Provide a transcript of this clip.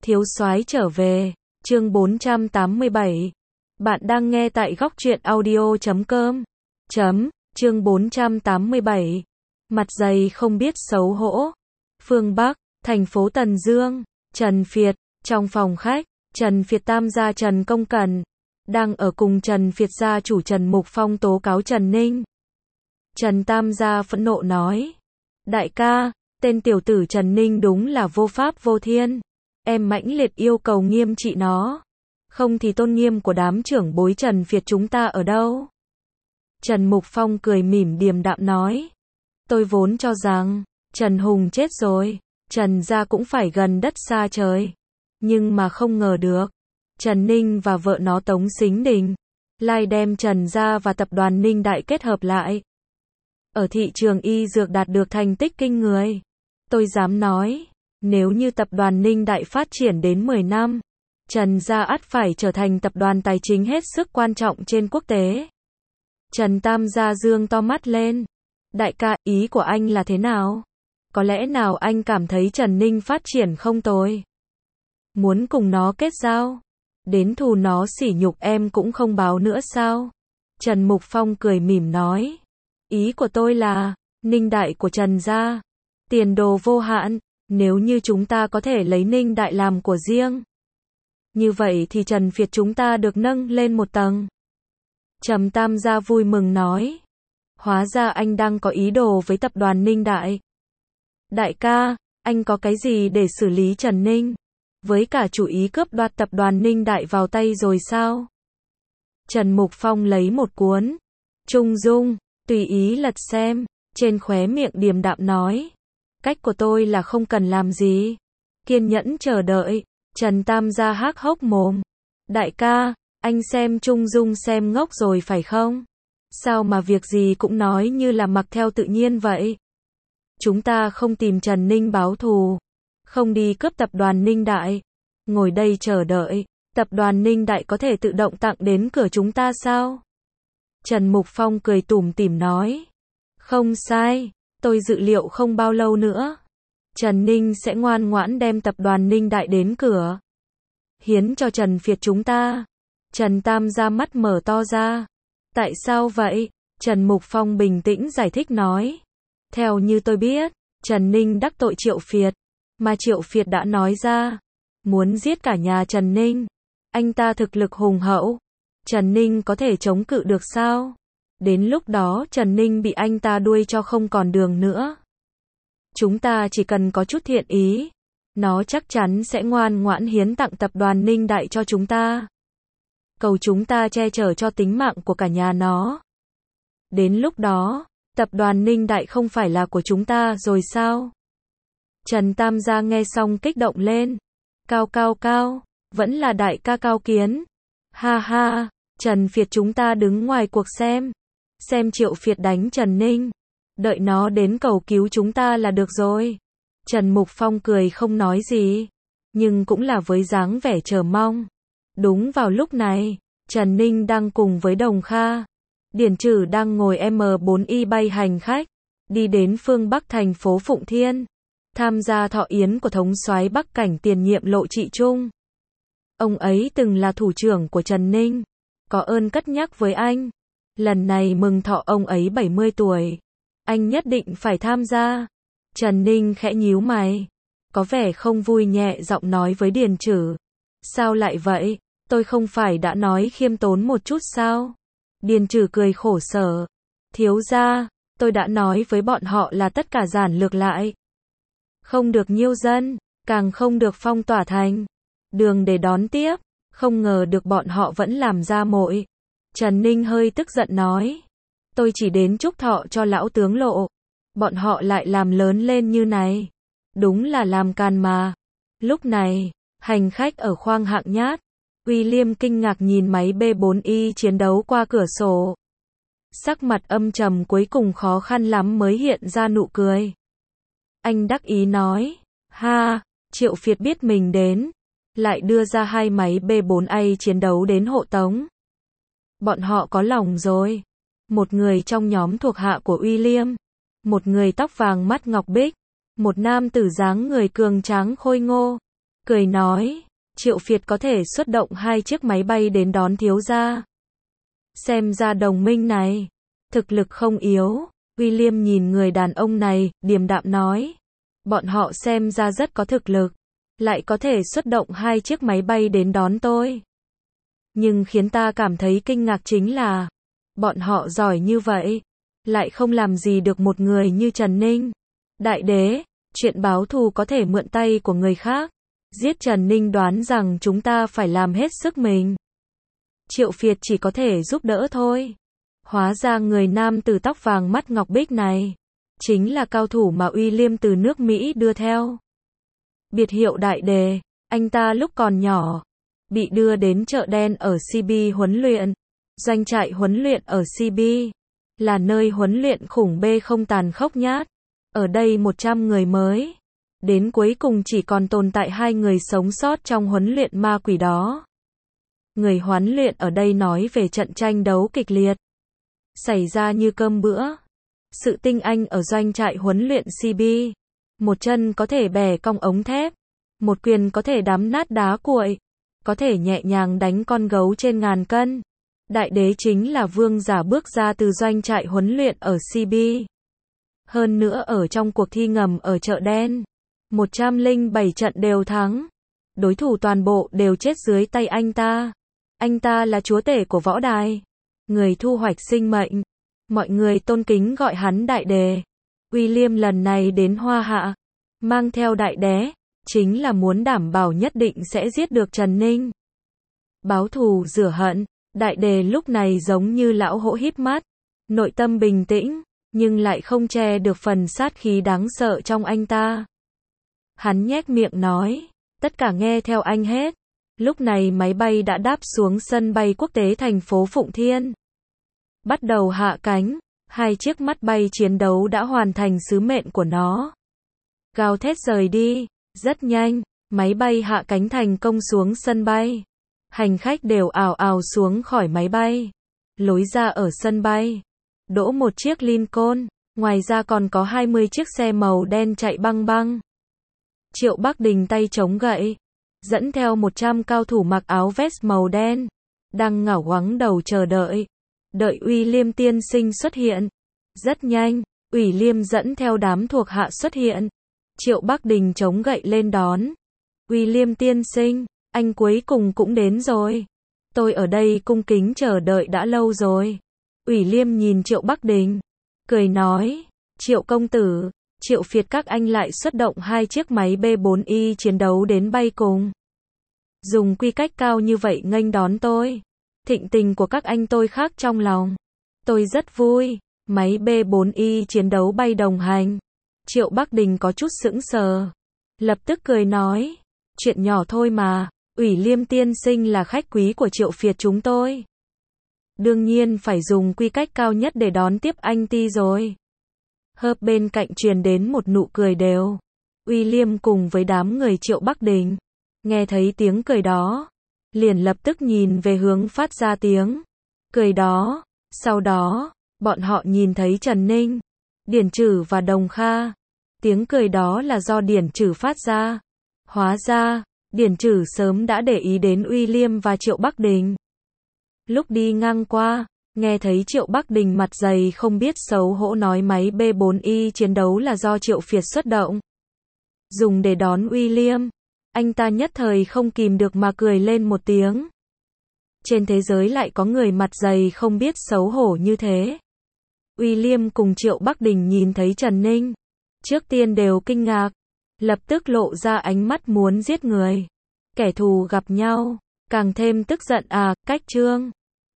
Thiếu soái trở về, chương 487. Bạn đang nghe tại góc truyện audio.com. Chương 487. Mặt dày không biết xấu hổ. Phương Bắc, thành phố Tần Dương, Trần Việt, trong phòng khách, Trần Việt Tam gia Trần Công Cẩn, đang ở cùng Trần Việt gia chủ Trần Mục Phong tố cáo Trần Ninh. Trần Tam gia phẫn nộ nói, đại ca, tên tiểu tử Trần Ninh đúng là vô pháp vô thiên. Em mãnh liệt yêu cầu nghiêm trị nó. Không thì tôn nghiêm của đám trưởng bối Trần Việt chúng ta ở đâu? Trần Mục Phong cười mỉm điềm đạm nói. Tôi vốn cho rằng, Trần Hùng chết rồi, Trần gia cũng phải gần đất xa trời. Nhưng mà không ngờ được, Trần Ninh và vợ nó Tống Sính Đình, lại đem Trần gia và tập đoàn Ninh Đại kết hợp lại. Ở thị trường y dược đạt được thành tích kinh người. Tôi dám nói, nếu như tập đoàn Ninh Đại phát triển đến 10 năm, Trần gia ắt phải trở thành tập đoàn tài chính hết sức quan trọng trên quốc tế. Trần Tam gia dương to mắt lên. Đại ca, ý của anh là thế nào? Có lẽ nào anh cảm thấy Trần Ninh phát triển không tồi? Muốn cùng nó kết giao? Đến thù nó sỉ nhục em cũng không báo nữa sao? Trần Mục Phong cười mỉm nói. Ý của tôi là, Ninh Đại của Trần gia, tiền đồ vô hạn, nếu như chúng ta có thể lấy Ninh Đại làm của riêng. Như vậy thì Trần Việt chúng ta được nâng lên một tầng. Trầm Tam gia vui mừng nói. Hóa ra anh đang có ý đồ với tập đoàn Ninh Đại. Đại ca, anh có cái gì để xử lý Trần Ninh? Với cả chủ ý cướp đoạt tập đoàn Ninh Đại vào tay rồi sao? Trần Mục Phong lấy một cuốn Trung Dung, tùy ý lật xem, trên khóe miệng điềm đạm nói. Cách của tôi là không cần làm gì. Kiên nhẫn chờ đợi. Trần Tam gia hác hốc mồm. Đại ca, anh xem Trung Dung xem ngốc rồi phải không? Sao mà việc gì cũng nói như là mặc theo tự nhiên vậy? Chúng ta không tìm Trần Ninh báo thù, không đi cướp tập đoàn Ninh Đại, ngồi đây chờ đợi, tập đoàn Ninh Đại có thể tự động tặng đến cửa chúng ta sao? Trần Mục Phong cười tủm tỉm nói. Không sai, tôi dự liệu không bao lâu nữa, Trần Ninh sẽ ngoan ngoãn đem tập đoàn Ninh Đại đến cửa. Hiến cho Trần Việt chúng ta. Trần Tam ra mắt mở to ra. Tại sao vậy? Trần Mục Phong bình tĩnh giải thích nói. Theo như tôi biết, Trần Ninh đắc tội Triệu Việt, mà Triệu Việt đã nói ra, muốn giết cả nhà Trần Ninh. Anh ta thực lực hùng hậu. Trần Ninh có thể chống cự được sao? Đến lúc đó Trần Ninh bị anh ta đuôi cho không còn đường nữa. Chúng ta chỉ cần có chút thiện ý, nó chắc chắn sẽ ngoan ngoãn hiến tặng tập đoàn Ninh Đại cho chúng ta. Cầu chúng ta che chở cho tính mạng của cả nhà nó. Đến lúc đó, tập đoàn Ninh Đại không phải là của chúng ta rồi sao? Trần Tam gia nghe xong kích động lên. Cao, vẫn là đại ca cao kiến. Ha ha, Trần Việt chúng ta đứng ngoài cuộc xem Triệu Việt đánh Trần Ninh. Đợi nó đến cầu cứu chúng ta là được rồi. Trần Mục Phong cười không nói gì, nhưng cũng là với dáng vẻ chờ mong. Đúng vào lúc này, Trần Ninh đang cùng với Đồng Kha, Điển Trử đang ngồi M4Y bay hành khách, đi đến phương Bắc thành phố Phụng Thiên, tham gia thọ yến của thống soái Bắc Cảnh tiền nhiệm Lộ Trị Trung. Ông ấy từng là thủ trưởng của Trần Ninh, có ơn cất nhắc với anh. Lần này mừng thọ ông ấy 70 tuổi, anh nhất định phải tham gia. Trần Ninh khẽ nhíu mày, có vẻ không vui nhẹ giọng nói với Điền Trử. Sao lại vậy? Tôi không phải đã nói khiêm tốn một chút sao? Điền Trử cười khổ sở. Thiếu gia, tôi đã nói với bọn họ là tất cả giản lược lại. Không được nhiêu dân, càng không được phong tỏa thành. Đường để đón tiếp, không ngờ được bọn họ vẫn làm ra mội. Trần Ninh hơi tức giận nói. Tôi chỉ đến chúc thọ cho lão tướng Lộ. Bọn họ lại làm lớn lên như này. Đúng là làm càn mà. Lúc này, hành khách ở khoang hạng nhát, William kinh ngạc nhìn máy B4Y chiến đấu qua cửa sổ. Sắc mặt âm trầm cuối cùng khó khăn lắm mới hiện ra nụ cười. Anh đắc ý nói. Ha, Triệu Việt biết mình đến, lại đưa ra hai máy B4A chiến đấu đến hộ tống. Bọn họ có lòng rồi. Một người trong nhóm thuộc hạ của William, một người tóc vàng mắt ngọc bích, một nam tử dáng người cường tráng khôi ngô, cười nói, Triệu Việt có thể xuất động 2 chiếc máy bay đến đón thiếu gia. Xem ra đồng minh này, thực lực không yếu. William nhìn người đàn ông này, điềm đạm nói, bọn họ xem ra rất có thực lực, lại có thể xuất động 2 chiếc máy bay đến đón tôi. Nhưng khiến ta cảm thấy kinh ngạc chính là, bọn họ giỏi như vậy, lại không làm gì được một người như Trần Ninh. Đại đế, chuyện báo thù có thể mượn tay của người khác, giết Trần Ninh đoán rằng chúng ta phải làm hết sức mình. Triệu Việt chỉ có thể giúp đỡ thôi. Hóa ra người nam tử tóc vàng mắt ngọc bích này, chính là cao thủ mà William từ nước Mỹ đưa theo. Biệt hiệu đại đề, anh ta lúc còn nhỏ, bị đưa đến chợ đen ở CB huấn luyện. Doanh trại huấn luyện ở CB, là nơi huấn luyện khủng bê không tàn khốc nhát. Ở đây 100 người mới. Đến cuối cùng chỉ còn tồn tại 2 người sống sót trong huấn luyện ma quỷ đó. Người huấn luyện ở đây nói về trận tranh đấu kịch liệt xảy ra như cơm bữa. Sự tinh anh ở doanh trại huấn luyện CB. Một chân có thể bẻ cong ống thép. Một quyền có thể đắm nát đá cuội. Có thể nhẹ nhàng đánh con gấu trên 1000 cân. Đại đế chính là vương giả bước ra từ doanh trại huấn luyện ở CB. Hơn nữa ở trong cuộc thi ngầm ở chợ đen, 107 trận đều thắng. Đối thủ toàn bộ đều chết dưới tay anh ta. Anh ta là chúa tể của võ đài, người thu hoạch sinh mệnh. Mọi người tôn kính gọi hắn đại đế. William lần này đến Hoa Hạ, mang theo đại đế, chính là muốn đảm bảo nhất định sẽ giết được Trần Ninh. Báo thù rửa hận, đại đế lúc này giống như lão hổ híp mắt, nội tâm bình tĩnh, nhưng lại không che được phần sát khí đáng sợ trong anh ta. Hắn nhếch miệng nói, tất cả nghe theo anh hết. Lúc này máy bay đã đáp xuống sân bay quốc tế thành phố Phụng Thiên. Bắt đầu hạ cánh, 2 chiếc mắt bay chiến đấu đã hoàn thành sứ mệnh của nó. Gào thét rời đi, rất nhanh, máy bay hạ cánh thành công xuống sân bay. Hành khách đều ào ào xuống khỏi máy bay. Lối ra ở sân bay, đỗ một chiếc Lincoln, ngoài ra còn có 20 chiếc xe màu đen chạy băng băng. Triệu Bắc Đình tay chống gậy, dẫn theo 100 cao thủ mặc áo vest màu đen, đang ngảo ngoắng đầu chờ đợi. Đợi William tiên sinh xuất hiện. Rất nhanh, William dẫn theo đám thuộc hạ xuất hiện. Triệu Bắc Đình chống gậy lên đón. William tiên sinh, anh cuối cùng cũng đến rồi. Tôi ở đây cung kính chờ đợi đã lâu rồi. William nhìn Triệu Bắc Đình, cười nói, Triệu công tử, Triệu Việt các anh lại xuất động 2 chiếc máy B4Y chiến đấu đến bay cùng. Dùng quy cách cao như vậy nghênh đón tôi. Thịnh tình của các anh tôi khác trong lòng. Tôi rất vui. Máy B4Y chiến đấu bay đồng hành. Triệu Bắc Đình có chút sững sờ. Lập tức cười nói, chuyện nhỏ thôi mà. William tiên sinh là khách quý của Triệu Việt chúng tôi. Đương nhiên phải dùng quy cách cao nhất để đón tiếp anh ti rồi. Hợp bên cạnh truyền đến một nụ cười đều. William cùng với đám người Triệu Bắc Đình, nghe thấy tiếng cười đó, liền lập tức nhìn về hướng phát ra tiếng cười đó. Sau đó, bọn họ nhìn thấy Trần Ninh, Điển Trử và Đồng Kha. Tiếng cười đó là do Điển Trử phát ra. Hóa ra, Điển Trử sớm đã để ý đến William và Triệu Bắc Đình. Lúc đi ngang qua, nghe thấy Triệu Bắc Đình mặt dày không biết xấu hổ nói máy B4Y chiến đấu là do Triệu Việt xuất động, dùng để đón William. Anh ta nhất thời không kìm được mà cười lên một tiếng. Trên thế giới lại có người mặt dày không biết xấu hổ như thế. William cùng Triệu Bắc Đình nhìn thấy Trần Ninh, trước tiên đều kinh ngạc, lập tức lộ ra ánh mắt muốn giết người. Kẻ thù gặp nhau, càng thêm tức giận à, cách trương.